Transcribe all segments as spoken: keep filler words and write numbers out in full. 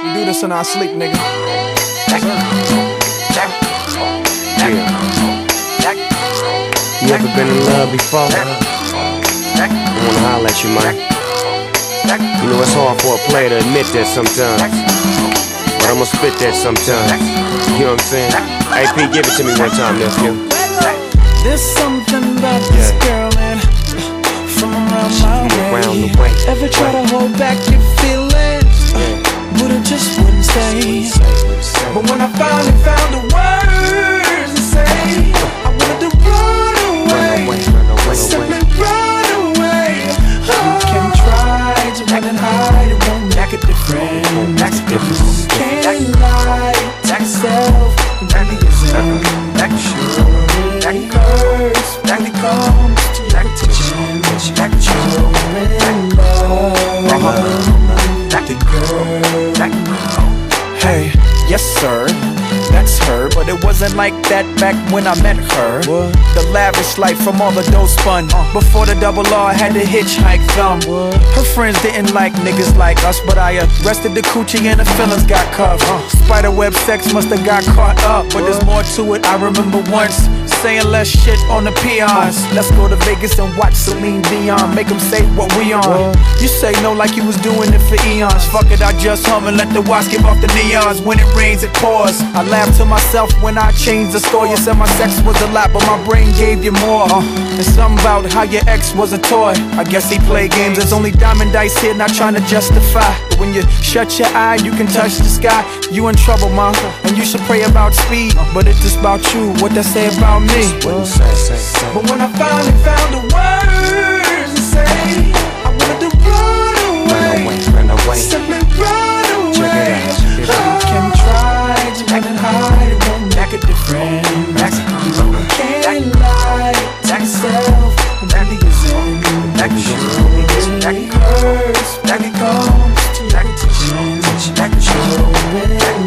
We do this in our sleep, nigga. Yeah. You ever been in love before? I wanna holler at you, man. You know it's hard for a player to admit that sometimes, but I'ma spit that sometimes. You know what I'm saying? A P, give it to me one time, nephew. There's something about this Yeah. girl and from around my Around way. the way. Ever try to hold back your feelings, but it just wouldn't stay. But when I finally found the words to say, I wanted to run away, simply run away. You can try to run and hide, it won't make a difference. You can't lie to yourself, it really isn't. Sure it hurts when it comes to your attention. You're in love with the girl. Hey, yes sir, that's her, but it wasn't like that back when I met her. What? The lavish life from all the dough spun. uh, Before the double R, I had to hitchhike them. What? Her friends didn't like niggas like us, but I arrested the coochie and the feelings got cuffed. uh, Spiderweb sex must have got caught up, but there's more to it. I remember once saying less shit on the peons. Let's go to Vegas and watch Celine Dion, make them say what we on. What? You say no like you was doing it for eons. Fuck it, I just hum and let the watch give off the neons. When it rains, it pours. I laugh to myself when I changed the score. You said my sex was a lot, but my brain gave you more. uh, And something about how your ex was a toy. I guess he played games. There's only diamond dice here, not trying to justify. But when you shut your eye, you can touch the sky. You in trouble, ma, and you should pray about speed. But it's just about you, what they say about me. But when I finally found the words to say, I wanted to run away, Run away. simply run away. Check it out. You can try to run and hide, it won't make a difference. You can't lie to yourself, it really isn't. Sure it hurts when it comes to your attention. You're in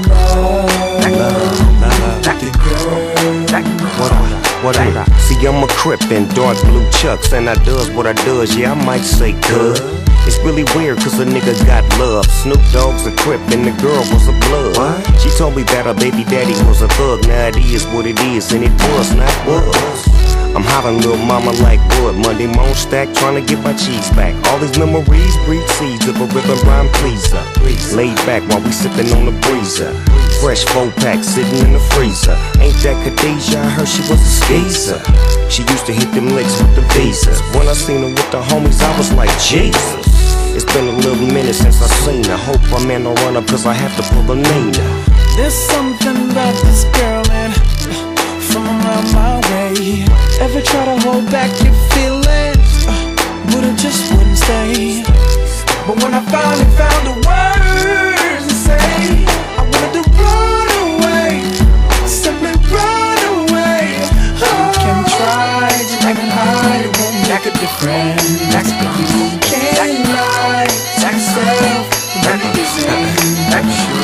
love with the girl. What up? What up? See, I'm a Crip in dark blue chucks, and I does what I does, yeah, I might say good. It's really weird cause a nigga got love. Snoop Dogg's a Crip and the girl was a blood. What? She told me that her baby daddy was a thug. Now it is what it is, and it was not was. I'm hollering little mama like wood. Monday morning stack, trying to get my cheese back. All these memories breed seeds of a rhythm rhyme pleaser. Laid back while we sipping on the breezer. Fresh four pack sitting in the freezer. Ain't that Khadijah? I heard she was a skeezer. She used to hit them licks with the visas. When I seen her with the homies, I was like, Jesus. It's been a little minute since I seen her. Hope my man don't run up cause I have to pull a Nina. There's something about this girl and from around my way. Ever try to hold back your feelings, but it just wouldn't stay. But when I finally found the words to say, I wanted to run away, simply run away. You can try to run and hide, it won't make a difference. You can't lie to yourself, it really isn't.